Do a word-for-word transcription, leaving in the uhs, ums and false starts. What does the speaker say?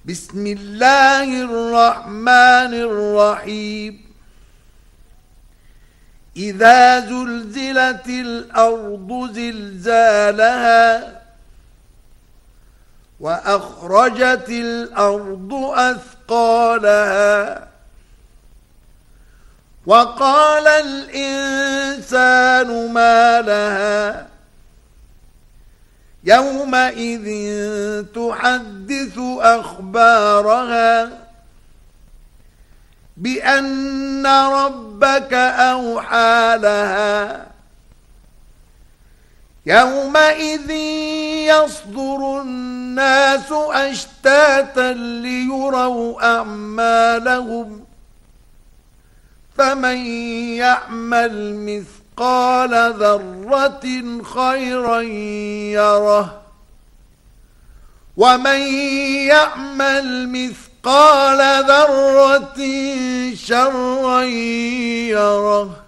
بسم الله الرحمن الرحيم إذا زلزلت الأرض زلزالها وأخرجت الأرض أثقالها وقال الإنسان ما لها يومئذ تحدث أخبارها بأن ربك أوحى لها يومئذ يصدر الناس أشتاتا ليروا أعمالهم فمن يعمل مثقال ذرة خيرا يره ومن يعمل مثقال ذرة شرا يره